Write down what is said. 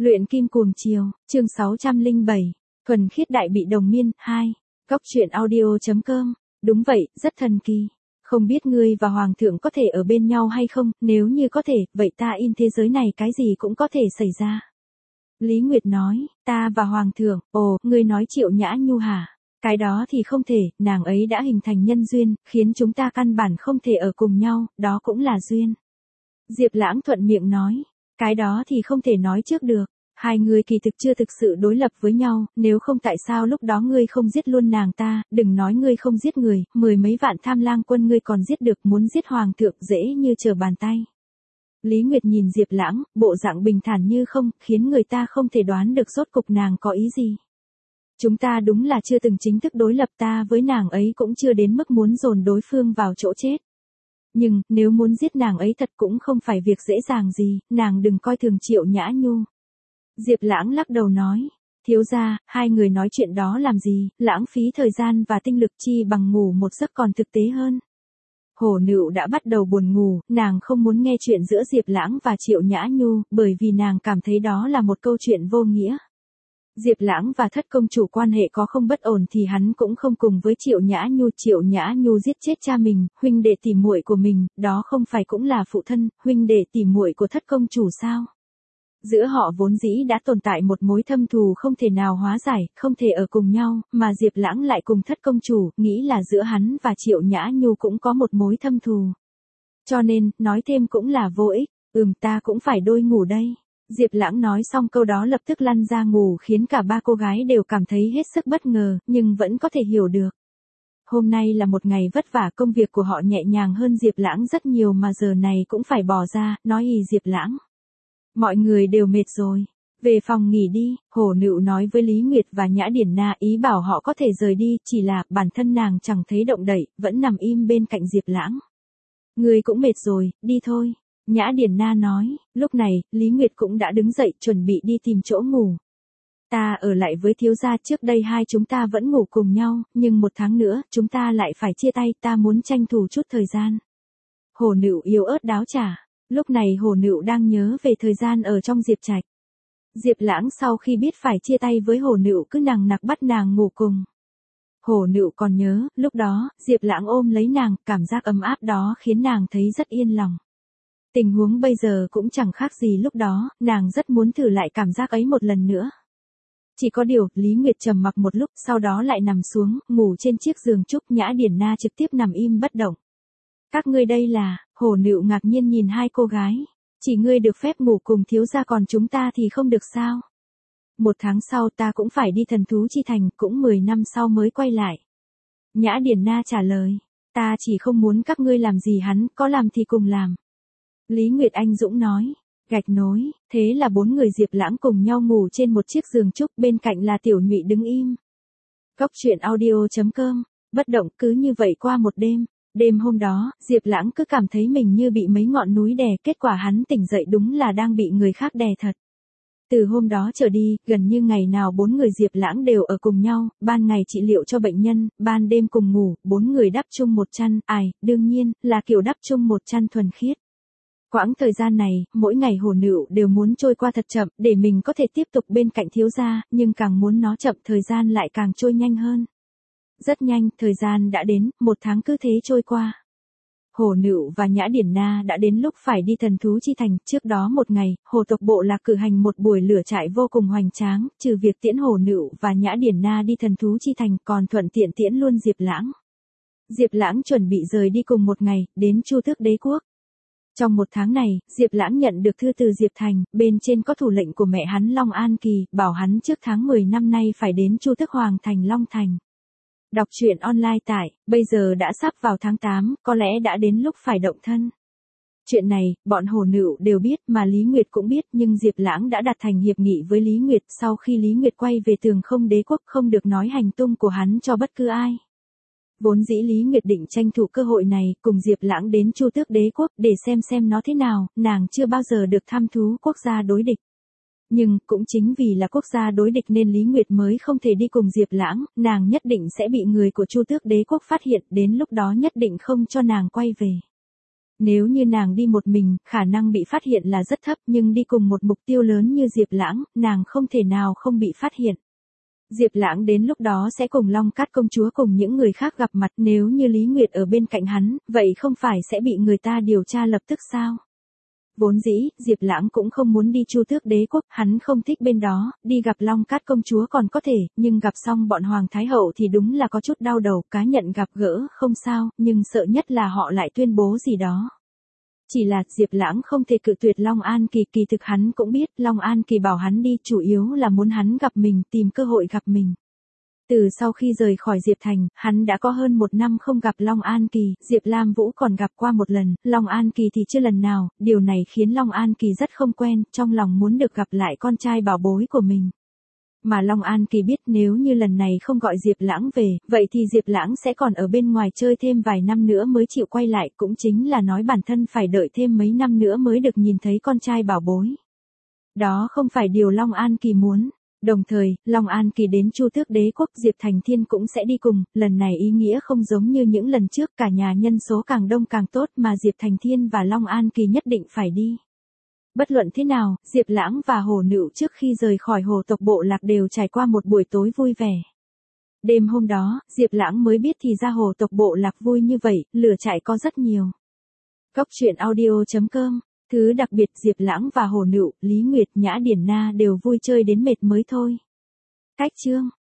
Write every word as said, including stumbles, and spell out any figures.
Luyện kim cuồng chiều, chương sáu trăm lẻ bảy, thuần khiết đại bị đồng miên, hai, góc truyện audio.com, đúng vậy, rất thần kỳ. Không biết ngươi và Hoàng thượng có thể ở bên nhau hay không, nếu như có thể, vậy ta in thế giới này cái gì cũng có thể xảy ra. Lý Nguyệt nói, ta và Hoàng thượng, ồ, ngươi nói Triệu Nhã Nhu hả? Cái đó thì không thể, nàng ấy đã hình thành nhân duyên, khiến chúng ta căn bản không thể ở cùng nhau, đó cũng là duyên. Diệp Lãng thuận miệng nói, cái đó thì không thể nói trước được. Hai người kỳ thực chưa thực sự đối lập với nhau, nếu không tại sao lúc đó ngươi không giết luôn nàng ta, đừng nói ngươi không giết người, mười mấy vạn tham lang quân ngươi còn giết được, muốn giết hoàng thượng dễ như trở bàn tay. Lý Nguyệt nhìn Diệp Lãng, bộ dạng bình thản như không, khiến người ta không thể đoán được rốt cục nàng có ý gì. Chúng ta đúng là chưa từng chính thức đối lập, ta với nàng ấy cũng chưa đến mức muốn dồn đối phương vào chỗ chết. Nhưng, nếu muốn giết nàng ấy thật cũng không phải việc dễ dàng gì, nàng đừng coi thường Triệu Nhã Nhu. Diệp Lãng lắc đầu nói, thiếu gia, hai người nói chuyện đó làm gì, lãng phí thời gian và tinh lực chi bằng ngủ một giấc còn thực tế hơn. Hổ Nựu đã bắt đầu buồn ngủ, nàng không muốn nghe chuyện giữa Diệp Lãng và Triệu Nhã Nhu, bởi vì nàng cảm thấy đó là một câu chuyện vô nghĩa. Diệp Lãng và thất công chủ quan hệ có không bất ổn thì hắn cũng không cùng với Triệu Nhã Nhu. Triệu Nhã Nhu giết chết cha mình, huynh đệ tỷ muội của mình, đó không phải cũng là phụ thân, huynh đệ tỷ muội của thất công chủ sao? Giữa họ vốn dĩ đã tồn tại một mối thâm thù không thể nào hóa giải, không thể ở cùng nhau, mà Diệp Lãng lại cùng thất công chủ, nghĩ là giữa hắn và Triệu Nhã Nhu cũng có một mối thâm thù. Cho nên, nói thêm cũng là vô ích, ừm ta cũng phải đôi ngủ đây. Diệp Lãng nói xong câu đó lập tức lăn ra ngủ khiến cả ba cô gái đều cảm thấy hết sức bất ngờ, nhưng vẫn có thể hiểu được. Hôm nay là một ngày vất vả, công việc của họ nhẹ nhàng hơn Diệp Lãng rất nhiều mà giờ này cũng phải bỏ ra, nói ì Diệp Lãng. Mọi người đều mệt rồi. Về phòng nghỉ đi, Hổ Nựu nói với Lý Nguyệt và Nhã Điển Na, ý bảo họ có thể rời đi, chỉ là bản thân nàng chẳng thấy động đậy, vẫn nằm im bên cạnh Diệp Lãng. Người cũng mệt rồi, đi thôi. Nhã Điển Na nói, lúc này, Lý Nguyệt cũng đã đứng dậy chuẩn bị đi tìm chỗ ngủ. Ta ở lại với thiếu gia, trước đây hai chúng ta vẫn ngủ cùng nhau, nhưng một tháng nữa, chúng ta lại phải chia tay, ta muốn tranh thủ chút thời gian. Hổ Nựu yếu ớt đáo trả. Lúc này Hổ Nựu đang nhớ về thời gian ở trong Diệp Trạch. Diệp Lãng sau khi biết phải chia tay với Hổ Nựu cứ nằng nặc bắt nàng ngủ cùng. Hổ Nựu còn nhớ, lúc đó, Diệp Lãng ôm lấy nàng, cảm giác ấm áp đó khiến nàng thấy rất yên lòng. Tình huống bây giờ cũng chẳng khác gì lúc đó, nàng rất muốn thử lại cảm giác ấy một lần nữa. Chỉ có điều, Lý Nguyệt trầm mặc một lúc, sau đó lại nằm xuống, ngủ trên chiếc giường trúc. Nhã Điển Na trực tiếp nằm im bất động. Các ngươi đây là, Hổ Nựu ngạc nhiên nhìn hai cô gái. Chỉ ngươi được phép ngủ cùng thiếu gia còn chúng ta thì không được sao? Một tháng sau ta cũng phải đi thần thú chi thành, cũng mười năm sau mới quay lại. Nhã Điển Na trả lời, ta chỉ không muốn các ngươi làm gì hắn, có làm thì cùng làm. Lý Nguyệt Anh Dũng nói, gạch nối, thế là bốn người Diệp Lãng cùng nhau ngủ trên một chiếc giường trúc, bên cạnh là Tiểu Nhụy đứng im. Góc truyện audio.com, bất động cứ như vậy qua một đêm. Đêm hôm đó, Diệp Lãng cứ cảm thấy mình như bị mấy ngọn núi đè, kết quả hắn tỉnh dậy đúng là đang bị người khác đè thật. Từ hôm đó trở đi, gần như ngày nào bốn người Diệp Lãng đều ở cùng nhau, ban ngày trị liệu cho bệnh nhân, ban đêm cùng ngủ, bốn người đắp chung một chăn, ai, đương nhiên, là kiểu đắp chung một chăn thuần khiết. Quãng thời gian này, mỗi ngày Hổ Nựu đều muốn trôi qua thật chậm, để mình có thể tiếp tục bên cạnh thiếu gia, nhưng càng muốn nó chậm thời gian lại càng trôi nhanh hơn. Rất nhanh, thời gian đã đến, một tháng cứ thế trôi qua. Hổ Nựu và Nhã Điển Na đã đến lúc phải đi thần thú chi thành, trước đó một ngày, Hồ tộc bộ lạc cử hành một buổi lửa trại vô cùng hoành tráng, trừ việc tiễn Hổ Nựu và Nhã Điển Na đi thần thú chi thành, còn thuận tiện tiễn luôn Diệp Lãng. Diệp Lãng chuẩn bị rời đi cùng một ngày, đến Chu Tước Đế quốc. Trong một tháng này, Diệp Lãng nhận được thư từ Diệp Thành, bên trên có thủ lệnh của mẹ hắn Long An Kỳ, bảo hắn trước tháng mười năm nay phải đến Chu Tước Hoàng thành Long Thành. Đọc truyện online tại, bây giờ đã sắp vào tháng tám, có lẽ đã đến lúc phải động thân. Chuyện này, bọn Hổ Nựu đều biết mà Lý Nguyệt cũng biết, nhưng Diệp Lãng đã đặt thành hiệp nghị với Lý Nguyệt, sau khi Lý Nguyệt quay về Tường Không Đế quốc không được nói hành tung của hắn cho bất cứ ai. Vốn dĩ Lý Nguyệt định tranh thủ cơ hội này, cùng Diệp Lãng đến Chu Tước Đế quốc để xem xem nó thế nào, nàng chưa bao giờ được thăm thú quốc gia đối địch. Nhưng, cũng chính vì là quốc gia đối địch nên Lý Nguyệt mới không thể đi cùng Diệp Lãng, nàng nhất định sẽ bị người của Chu Tước Đế quốc phát hiện, đến lúc đó nhất định không cho nàng quay về. Nếu như nàng đi một mình, khả năng bị phát hiện là rất thấp, nhưng đi cùng một mục tiêu lớn như Diệp Lãng, nàng không thể nào không bị phát hiện. Diệp Lãng đến lúc đó sẽ cùng Long Cát công chúa cùng những người khác gặp mặt, nếu như Lý Nguyệt ở bên cạnh hắn, vậy không phải sẽ bị người ta điều tra lập tức sao? Vốn dĩ, Diệp Lãng cũng không muốn đi Chu Tước Đế quốc, hắn không thích bên đó, đi gặp Long Cát công chúa còn có thể, nhưng gặp xong bọn Hoàng Thái Hậu thì đúng là có chút đau đầu, cá nhận gặp gỡ không sao, nhưng sợ nhất là họ lại tuyên bố gì đó. Chỉ là Diệp Lãng không thể cự tuyệt Long An Kỳ, kỳ thực hắn cũng biết Long An Kỳ bảo hắn đi chủ yếu là muốn hắn gặp mình, tìm cơ hội gặp mình. Từ sau khi rời khỏi Diệp Thành, hắn đã có hơn một năm không gặp Long An Kỳ, Diệp Lam Vũ còn gặp qua một lần, Long An Kỳ thì chưa lần nào, điều này khiến Long An Kỳ rất không quen, trong lòng muốn được gặp lại con trai bảo bối của mình. Mà Long An Kỳ biết nếu như lần này không gọi Diệp Lãng về, vậy thì Diệp Lãng sẽ còn ở bên ngoài chơi thêm vài năm nữa mới chịu quay lại, cũng chính là nói bản thân phải đợi thêm mấy năm nữa mới được nhìn thấy con trai bảo bối. Đó không phải điều Long An Kỳ muốn. Đồng thời, Long An Kỳ đến Chu Tước Đế quốc, Diệp Thành Thiên cũng sẽ đi cùng, lần này ý nghĩa không giống như những lần trước, cả nhà nhân số càng đông càng tốt mà Diệp Thành Thiên và Long An Kỳ nhất định phải đi. Bất luận thế nào, Diệp Lãng và Hồ Nựu trước khi rời khỏi hồ tộc Bộ Lạc đều trải qua một buổi tối vui vẻ. Đêm hôm đó, Diệp Lãng mới biết thì ra hồ tộc Bộ Lạc vui như vậy, lửa chạy có rất nhiều. Cốc truyện audio chấm com. Thứ đặc biệt Diệp Lãng và Hồ Nựu, Lý Nguyệt, Nhã Điển Na đều vui chơi đến mệt mới thôi. Cách chương